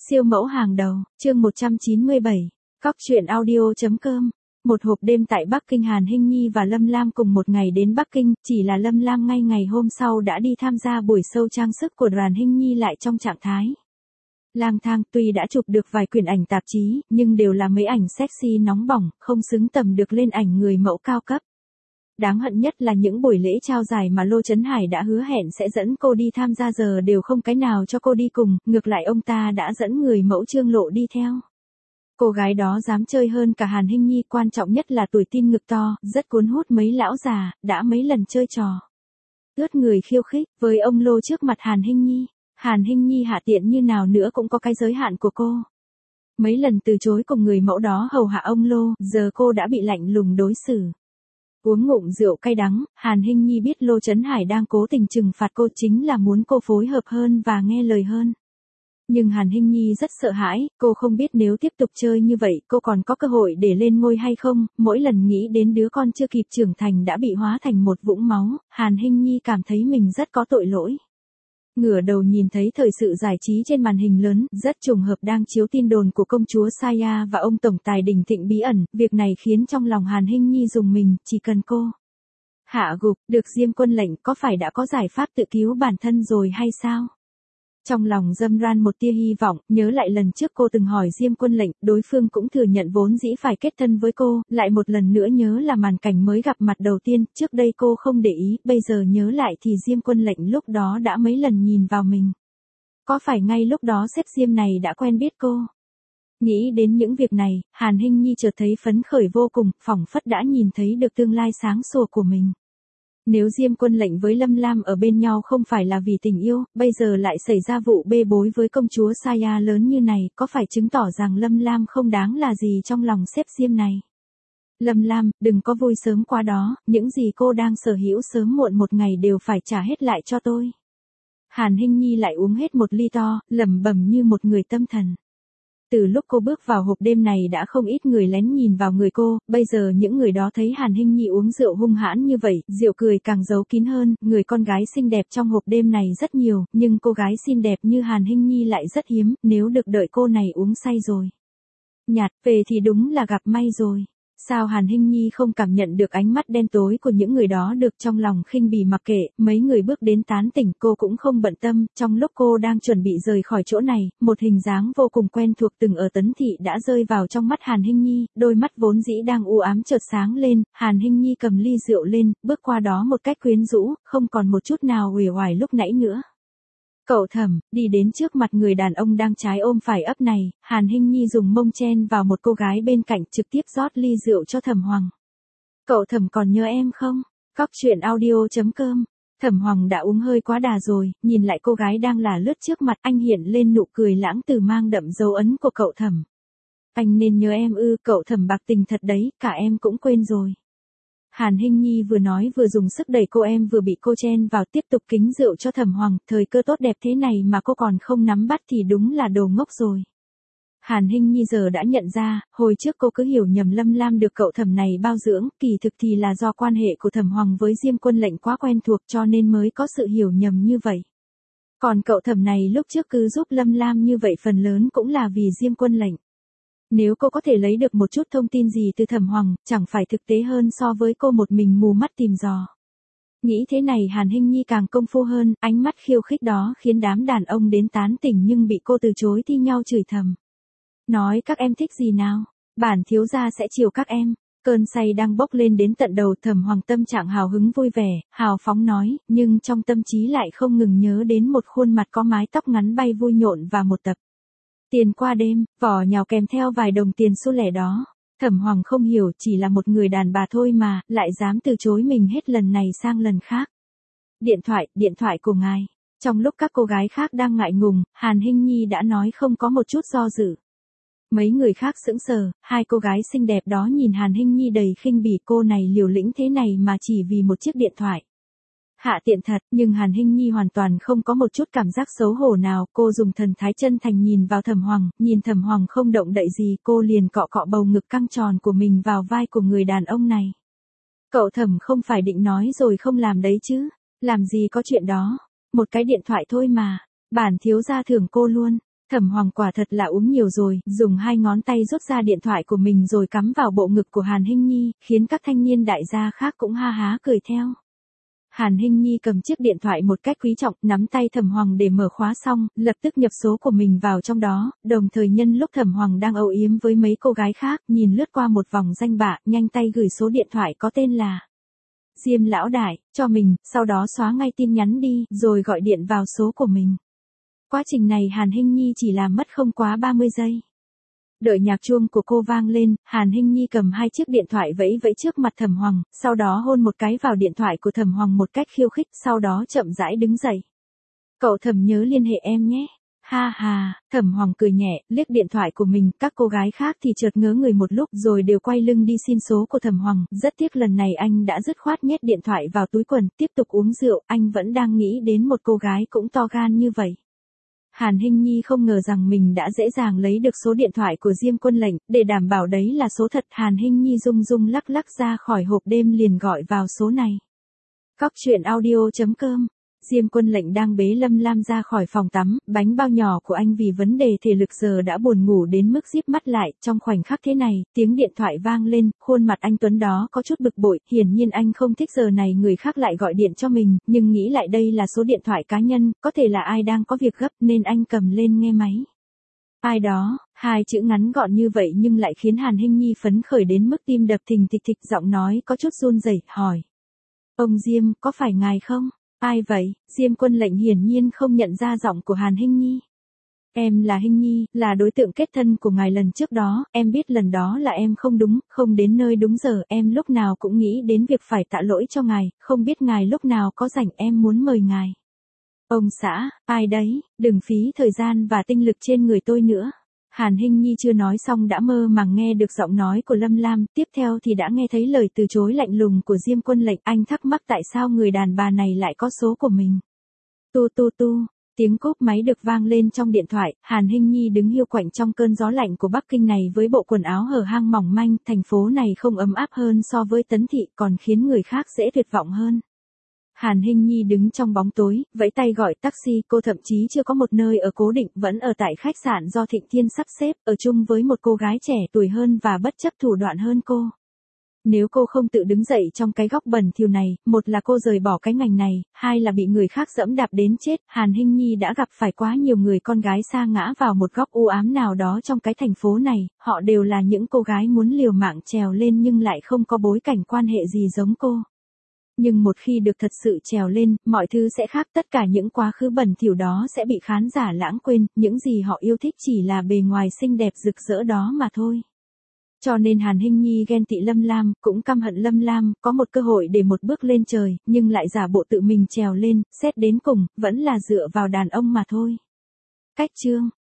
Siêu mẫu hàng đầu, chương 197, Cóc truyện audio.com. Một hộp đêm tại Bắc Kinh. Hàn Hinh Nhi và Lâm Lam cùng một ngày đến Bắc Kinh, chỉ là Lâm Lam ngay ngày hôm sau đã đi tham gia buổi show trang sức của đoàn Hinh Nhi lại trong trạng thái lang thang. Tuy đã chụp được vài quyển ảnh tạp chí, nhưng đều là mấy ảnh sexy nóng bỏng, không xứng tầm được lên ảnh người mẫu cao cấp. Đáng hận nhất là những buổi lễ trao giải mà Lô Chấn Hải đã hứa hẹn sẽ dẫn cô đi tham gia giờ đều không cái nào cho cô đi cùng, ngược lại ông ta đã dẫn người mẫu Trương Lộ đi theo. Cô gái đó dám chơi hơn cả Hàn Hinh Nhi, quan trọng nhất là tuổi tin ngực to, rất cuốn hút mấy lão già, đã mấy lần chơi trò ướt người khiêu khích với ông Lô trước mặt Hàn Hinh Nhi. Hàn Hinh Nhi hạ tiện như nào nữa cũng có cái giới hạn của cô. Mấy lần từ chối cùng người mẫu đó hầu hạ ông Lô, giờ cô đã bị lạnh lùng đối xử. Uống ngụm rượu cay đắng, Hàn Hinh Nhi biết Lô Chấn Hải đang cố tình trừng phạt cô, chính là muốn cô phối hợp hơn và nghe lời hơn. Nhưng Hàn Hinh Nhi rất sợ hãi, cô không biết nếu tiếp tục chơi như vậy cô còn có cơ hội để lên ngôi hay không. Mỗi lần nghĩ đến đứa con chưa kịp trưởng thành đã bị hóa thành một vũng máu, Hàn Hinh Nhi cảm thấy mình rất có tội lỗi. Ngửa đầu nhìn thấy thời sự giải trí trên màn hình lớn, rất trùng hợp đang chiếu tin đồn của công chúa Saya và ông tổng tài Đình Thịnh bí ẩn. Việc này khiến trong lòng Hàn Hinh Nhi rùng mình, chỉ cần cô hạ gục được Diêm Quân Lệnh có phải đã có giải pháp tự cứu bản thân rồi hay sao? Trong lòng dâm ran một tia hy vọng, nhớ lại lần trước cô từng hỏi Diêm Quân Lệnh, đối phương cũng thừa nhận vốn dĩ phải kết thân với cô, lại một lần nữa nhớ là màn cảnh mới gặp mặt đầu tiên, trước đây cô không để ý, bây giờ nhớ lại thì Diêm Quân Lệnh lúc đó đã mấy lần nhìn vào mình. Có phải ngay lúc đó sếp Diêm này đã quen biết cô? Nghĩ đến những việc này, Hàn Hinh Nhi chợt thấy phấn khởi vô cùng, phỏng phất đã nhìn thấy được tương lai sáng sủa của mình. Nếu Diêm Quân Lệnh với Lâm Lam ở bên nhau không phải là vì tình yêu, bây giờ lại xảy ra vụ bê bối với công chúa Saya lớn như này, có phải chứng tỏ rằng Lâm Lam không đáng là gì trong lòng sếp Diêm này? Lâm Lam, đừng có vui sớm quá đó, những gì cô đang sở hữu sớm muộn một ngày đều phải trả hết lại cho tôi. Hàn Hinh Nhi lại uống hết một ly to, lẩm bẩm như một người tâm thần. Từ lúc cô bước vào hộp đêm này đã không ít người lén nhìn vào người cô, bây giờ những người đó thấy Hàn Hinh Nhi uống rượu hung hãn như vậy, rượu cười càng giấu kín hơn. Người con gái xinh đẹp trong hộp đêm này rất nhiều, nhưng cô gái xinh đẹp như Hàn Hinh Nhi lại rất hiếm, nếu được đợi cô này uống say rồi nhạt về thì đúng là gặp may rồi. Sao Hàn Hinh Nhi không cảm nhận được ánh mắt đen tối của những người đó được? Trong lòng khinh bỉ mặc kệ, mấy người bước đến tán tỉnh cô cũng không bận tâm. Trong lúc cô đang chuẩn bị rời khỏi chỗ này, một hình dáng vô cùng quen thuộc từng ở Tấn Thị đã rơi vào trong mắt Hàn Hinh Nhi, đôi mắt vốn dĩ đang u ám chợt sáng lên. Hàn Hinh Nhi cầm ly rượu lên, bước qua đó một cách quyến rũ, không còn một chút nào uể oải lúc nãy nữa. Cậu Thẩm, đi đến trước mặt người đàn ông đang trái ôm phải ấp này, Hàn Hinh Nhi dùng mông chen vào một cô gái bên cạnh, trực tiếp rót ly rượu cho Thẩm Hoàng. Cậu Thẩm còn nhớ em không? Cóc truyện audio.com. Thẩm Hoàng đã uống hơi quá đà rồi, nhìn lại cô gái đang là lướt trước mặt, anh hiện lên nụ cười lãng từ mang đậm dấu ấn của cậu Thẩm. Anh nên nhớ em ư? Cậu Thẩm bạc tình thật đấy, cả em cũng quên rồi. Hàn Hinh Nhi vừa nói vừa dùng sức đẩy cô, em vừa bị cô chen vào, tiếp tục kính rượu cho Thẩm Hoàng. Thời cơ tốt đẹp thế này mà cô còn không nắm bắt thì đúng là đồ ngốc rồi. Hàn Hinh Nhi giờ đã nhận ra, hồi trước cô cứ hiểu nhầm Lâm Lam được cậu Thẩm này bao dưỡng, kỳ thực thì là do quan hệ của Thẩm Hoàng với Diêm Quân Lệnh quá quen thuộc cho nên mới có sự hiểu nhầm như vậy. Còn cậu Thẩm này lúc trước cứ giúp Lâm Lam như vậy phần lớn cũng là vì Diêm Quân Lệnh. Nếu cô có thể lấy được một chút thông tin gì từ Thẩm Hoàng, chẳng phải thực tế hơn so với cô một mình mù mắt tìm dò. Nghĩ thế này Hàn Hinh Nhi càng công phu hơn, ánh mắt khiêu khích đó khiến đám đàn ông đến tán tỉnh nhưng bị cô từ chối thi nhau chửi thầm. Nói các em thích gì nào? Bản thiếu gia sẽ chiều các em. Cơn say đang bốc lên đến tận đầu. Thẩm Hoàng tâm trạng hào hứng vui vẻ, hào phóng nói, nhưng trong tâm trí lại không ngừng nhớ đến một khuôn mặt có mái tóc ngắn bay vui nhộn và một tập tiền qua đêm, vỏ nhào kèm theo vài đồng tiền xu lẻ đó. Thẩm Hoàng không hiểu, chỉ là một người đàn bà thôi mà, lại dám từ chối mình hết lần này sang lần khác. Điện thoại của ngài. Trong lúc các cô gái khác đang ngại ngùng, Hàn Hinh Nhi đã nói không có một chút do dự. Mấy người khác sững sờ, hai cô gái xinh đẹp đó nhìn Hàn Hinh Nhi đầy khinh bỉ, cô này liều lĩnh thế này mà chỉ vì một chiếc điện thoại. Hạ tiện thật, nhưng Hàn Hinh Nhi hoàn toàn không có một chút cảm giác xấu hổ nào, cô dùng thần thái chân thành nhìn vào Thẩm Hoàng, nhìn Thẩm Hoàng không động đậy gì, cô liền cọ cọ bầu ngực căng tròn của mình vào vai của người đàn ông này. Cậu Thẩm không phải định nói rồi không làm đấy chứ, làm gì có chuyện đó, một cái điện thoại thôi mà, bản thiếu gia thưởng cô luôn. Thẩm Hoàng quả thật là uống nhiều rồi, dùng 2 ngón tay rút ra điện thoại của mình rồi cắm vào bộ ngực của Hàn Hinh Nhi, khiến các thanh niên đại gia khác cũng ha há cười theo. Hàn Hinh Nhi cầm chiếc điện thoại một cách quý trọng, nắm tay Thẩm Hoàng để mở khóa xong, lập tức nhập số của mình vào trong đó, đồng thời nhân lúc Thẩm Hoàng đang âu yếm với mấy cô gái khác, nhìn lướt qua một vòng danh bạ, nhanh tay gửi số điện thoại có tên là Diêm lão đại, cho mình, sau đó xóa ngay tin nhắn đi, rồi gọi điện vào số của mình. Quá trình này Hàn Hinh Nhi chỉ làm mất không quá 30 giây. Đợi nhạc chuông của cô vang lên, Hàn Hinh Nhi cầm 2 chiếc điện thoại vẫy vẫy trước mặt Thẩm Hoàng, sau đó hôn một cái vào điện thoại của Thẩm Hoàng một cách khiêu khích, sau đó chậm rãi đứng dậy. Cậu Thẩm nhớ liên hệ em nhé. Ha ha, Thẩm Hoàng cười nhẹ, liếc điện thoại của mình, các cô gái khác thì chợt ngớ người một lúc rồi đều quay lưng đi xin số của Thẩm Hoàng, rất tiếc lần này anh đã dứt khoát nhét điện thoại vào túi quần, tiếp tục uống rượu, anh vẫn đang nghĩ đến một cô gái cũng to gan như vậy. Hàn Hinh Nhi không ngờ rằng mình đã dễ dàng lấy được số điện thoại của Diêm Quân Lệnh, để đảm bảo đấy là số thật, Hàn Hinh Nhi rung rung lắc lắc ra khỏi hộp đêm liền gọi vào số này. Cóc truyện audio.com. Diêm Quân Lệnh đang bế Lâm Lam ra khỏi phòng tắm, bánh bao nhỏ của anh vì vấn đề thể lực giờ đã buồn ngủ đến mức díp mắt lại, trong khoảnh khắc thế này, tiếng điện thoại vang lên, khuôn mặt anh Tuấn đó có chút bực bội, hiển nhiên anh không thích giờ này người khác lại gọi điện cho mình, nhưng nghĩ lại đây là số điện thoại cá nhân, có thể là ai đang có việc gấp nên anh cầm lên nghe máy. Ai đó, 2 chữ ngắn gọn như vậy nhưng lại khiến Hàn Hinh Nhi phấn khởi đến mức tim đập thình thịch thịch, giọng nói có chút run rẩy, hỏi. Ông Diêm, có phải ngài không? Ai vậy? Diêm Quân Lệnh hiển nhiên không nhận ra giọng của Hàn Hinh Nhi. Em là Hinh Nhi, là đối tượng kết thân của ngài lần trước đó, em biết lần đó là em không đúng, không đến nơi đúng giờ, em lúc nào cũng nghĩ đến việc phải tạ lỗi cho ngài, không biết ngài lúc nào có rảnh em muốn mời ngài. Ông xã, ai đấy, đừng phí thời gian và tinh lực trên người tôi nữa. Hàn Hinh Nhi chưa nói xong đã mơ màng nghe được giọng nói của Lâm Lam, tiếp theo thì đã nghe thấy lời từ chối lạnh lùng của Diêm Quân Lệnh, anh thắc mắc tại sao người đàn bà này lại có số của mình. Tu, tiếng cúp máy được vang lên trong điện thoại, Hàn Hinh Nhi đứng hiu quạnh trong cơn gió lạnh của Bắc Kinh này với bộ quần áo hở hang mỏng manh, thành phố này không ấm áp hơn so với Tấn Thị, còn khiến người khác dễ tuyệt vọng hơn. Hàn Hinh Nhi đứng trong bóng tối, vẫy tay gọi taxi, cô thậm chí chưa có một nơi ở cố định, vẫn ở tại khách sạn do Thịnh Thiên sắp xếp, ở chung với một cô gái trẻ tuổi hơn và bất chấp thủ đoạn hơn cô. Nếu cô không tự đứng dậy trong cái góc bẩn thỉu này, một là cô rời bỏ cái ngành này, hai là bị người khác dẫm đạp đến chết. Hàn Hinh Nhi đã gặp phải quá nhiều người con gái sa ngã vào một góc u ám nào đó trong cái thành phố này, họ đều là những cô gái muốn liều mạng trèo lên nhưng lại không có bối cảnh quan hệ gì giống cô. Nhưng một khi được thật sự trèo lên, mọi thứ sẽ khác, tất cả những quá khứ bẩn thỉu đó sẽ bị khán giả lãng quên, những gì họ yêu thích chỉ là bề ngoài xinh đẹp rực rỡ đó mà thôi. Cho nên Hàn Hinh Nhi ghen tị Lâm Lam, cũng căm hận Lâm Lam, có một cơ hội để một bước lên trời, nhưng lại giả bộ tự mình trèo lên, xét đến cùng, vẫn là dựa vào đàn ông mà thôi. Cách chương